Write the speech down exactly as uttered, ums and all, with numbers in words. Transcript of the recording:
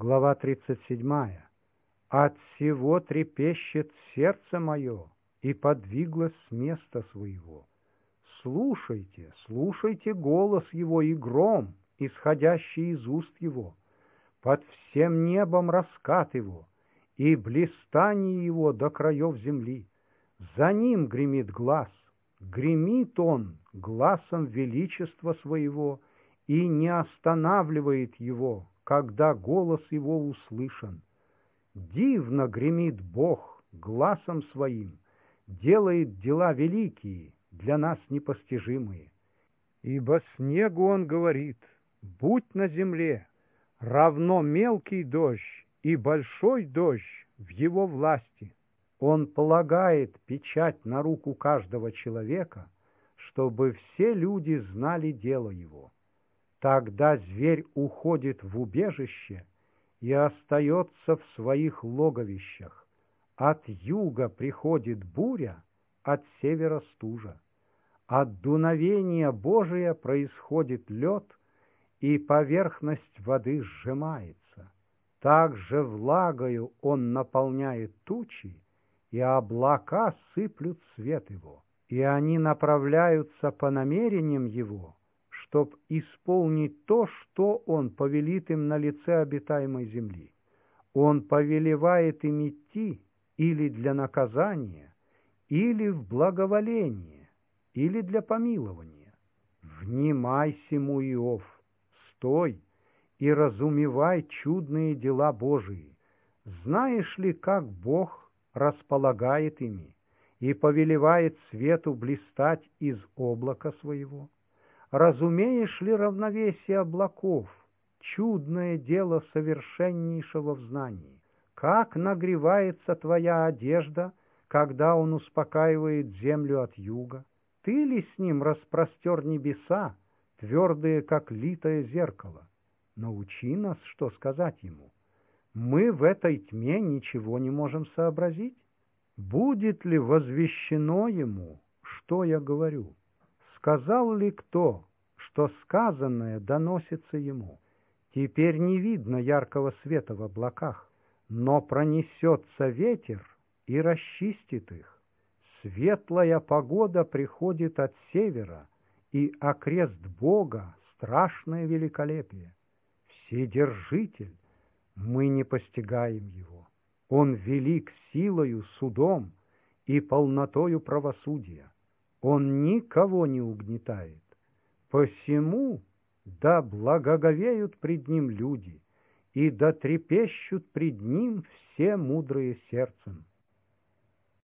Глава тридцать седьмая. «От всего трепещет сердце мое, и подвиглось с места своего. Слушайте, слушайте голос его и гром, исходящий из уст его. Под всем небом раскат его, и блистанье его до краев земли. За ним гремит глас, гремит он гласом величества своего, и не останавливает его, когда голос его услышан. Дивно гремит Бог гласом своим, делает дела великие, для нас непостижимые. Ибо снегу он говорит: будь на земле, равно мелкий дождь и большой дождь в его власти. Он полагает печать на руку каждого человека, чтобы все люди знали дело его. Тогда зверь уходит в убежище и остается в своих логовищах. От юга приходит буря, от севера стужа. От дуновения Божия происходит лед, и поверхность воды сжимается. Также влагою он наполняет тучи, и облака сыплют свет его, и они направляются по намерениям его, чтоб исполнить то, что он повелит им на лице обитаемой земли. Он повелевает им идти или для наказания, или в благоволение, или для помилования. Внимай сему, Иов, стой и разумевай чудные дела Божии. Знаешь ли, как Бог располагает ими и повелевает свету блистать из облака своего? Разумеешь ли равновесие облаков, чудное дело совершеннейшего в знании? Как нагревается твоя одежда, когда он успокаивает землю от юга? Ты ли с ним распростер небеса, твердые, как литое зеркало? Научи нас, что сказать ему. Мы в этой тьме ничего не можем сообразить. Будет ли возвещено ему, что я говорю? Сказал ли кто, что сказанное доносится ему? Теперь не видно яркого света в облаках, но пронесется ветер и расчистит их. Светлая погода приходит от севера, и окрест Бога — страшное великолепие. Вседержитель, мы не постигаем его. Он велик силою, судом и полнотою правосудия. Он никого не угнетает. Посему да благоговеют пред ним люди, и да трепещут пред ним все мудрые сердцем.